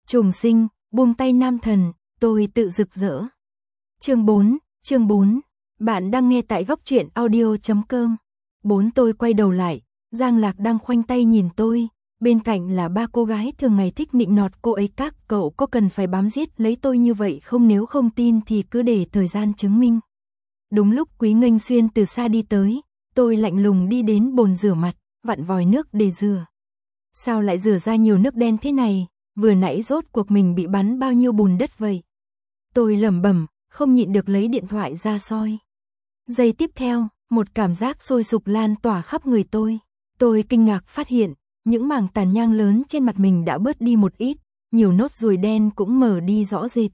Trùng sinh, buông tay nam thần, tôi tự rực rỡ. Chương 4, bạn đang nghe tại góc truyện audio.com. Tôi quay đầu lại, Giang Lạc đang khoanh tay nhìn tôi, bên cạnh là ba cô gái thường ngày thích nịnh nọt cô ấy. Các cậu có cần phải bám giết lấy tôi như vậy không? Nếu không tin thì cứ để thời gian chứng minh. Đúng lúc Quý Nghênh Xuyên từ xa đi tới, tôi lạnh lùng đi đến bồn rửa mặt, vặn vòi nước để rửa. Sao lại rửa ra nhiều nước đen thế này, vừa nãy rốt cuộc mình bị bắn bao nhiêu bùn đất vậy? Tôi lẩm bẩm, không nhịn được lấy điện thoại ra soi. Giây tiếp theo, một cảm giác sôi sục lan tỏa khắp người tôi. Tôi kinh ngạc phát hiện, những mảng tàn nhang lớn trên mặt mình đã bớt đi một ít, nhiều nốt ruồi đen cũng mở đi rõ rệt.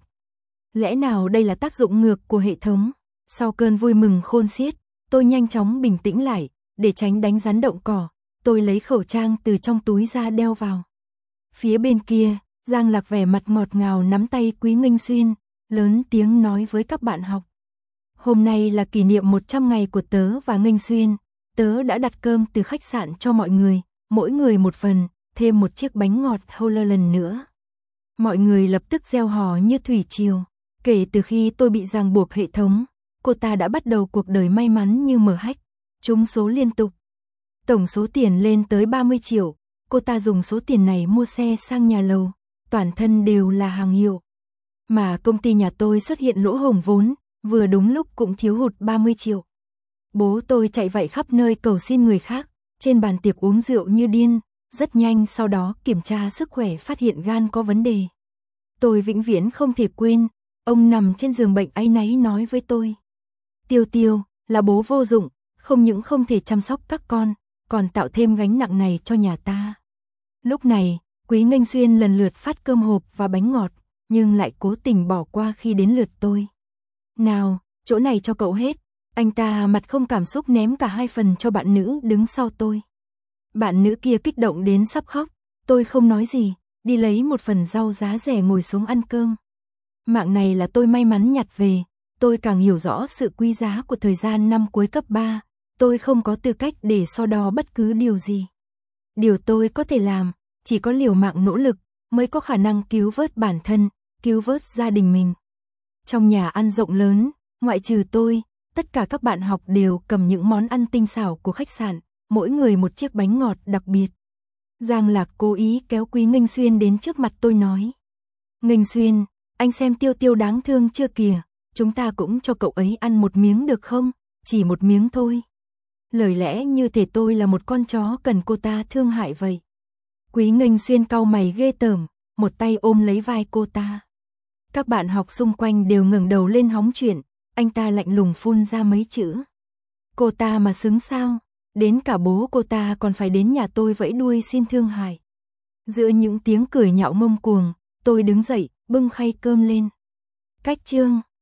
Lẽ nào đây là tác dụng ngược của hệ thống? Sau cơn vui mừng khôn xiết, tôi nhanh chóng bình tĩnh lại, để tránh đánh rắn động cỏ. Tôi lấy khẩu trang từ trong túi ra đeo vào. Phía bên kia, Giang Lạc vẻ mặt ngọt ngào nắm tay Quý Nghênh Xuyên, lớn tiếng nói với các bạn học. Hôm nay là kỷ niệm 100 ngày của tớ và Nghênh Xuyên, tớ đã đặt cơm từ khách sạn cho mọi người, mỗi người một phần, thêm một chiếc bánh ngọt Howler lần nữa. Mọi người lập tức reo hò như thủy triều. Kể từ khi tôi bị ràng buộc hệ thống, cô ta đã bắt đầu cuộc đời may mắn như mở hách, trúng số liên tục. Tổng số tiền lên tới 30 triệu, cô ta dùng số tiền này mua xe sang nhà lầu, toàn thân đều là hàng hiệu. Mà công ty nhà tôi xuất hiện lỗ hổng vốn, vừa đúng lúc cũng thiếu hụt 30 triệu. Bố tôi chạy vậy khắp nơi cầu xin người khác, trên bàn tiệc uống rượu như điên, rất nhanh sau đó kiểm tra sức khỏe phát hiện gan có vấn đề. Tôi vĩnh viễn không thể quên, ông nằm trên giường bệnh áy náy nói với tôi. Tiêu Tiêu, là bố vô dụng, không những không thể chăm sóc các con, còn tạo thêm gánh nặng này cho nhà ta. Lúc này, Quý Nghênh Xuyên lần lượt phát cơm hộp và bánh ngọt, nhưng lại cố tình bỏ qua khi đến lượt tôi. Nào, chỗ này cho cậu hết. Anh ta mặt không cảm xúc ném cả 2 phần cho bạn nữ đứng sau tôi. Bạn nữ kia kích động đến sắp khóc, tôi không nói gì, đi lấy một phần rau giá rẻ ngồi xuống ăn cơm. Mạng này là tôi may mắn nhặt về, tôi càng hiểu rõ sự quý giá của thời gian năm cuối cấp 3, tôi không có tư cách để so đo bất cứ điều gì. Điều tôi có thể làm, chỉ có liều mạng nỗ lực, mới có khả năng cứu vớt bản thân, cứu vớt gia đình mình. Trong nhà ăn rộng lớn, ngoại trừ tôi, tất cả các bạn học đều cầm những món ăn tinh xảo của khách sạn, mỗi người một chiếc bánh ngọt đặc biệt. Giang Lạc cố ý kéo Quý Nghênh Xuyên đến trước mặt tôi nói. Nghênh Xuyên, anh xem Tiêu Tiêu đáng thương chưa kìa, chúng ta cũng cho cậu ấy ăn một miếng được không, chỉ một miếng thôi. Lời lẽ như thể tôi là một con chó cần cô ta thương hại vậy. Quý Nghênh Xuyên cau mày ghê tởm, một tay ôm lấy vai cô ta. Các bạn học xung quanh đều ngẩng đầu lên hóng chuyện, anh ta lạnh lùng phun ra mấy chữ. Cô ta mà xứng sao, đến cả bố cô ta còn phải đến nhà tôi vẫy đuôi xin thương hại. Giữa những tiếng cười nhạo ngông cuồng, tôi đứng dậy, bưng khay cơm lên. Cách chương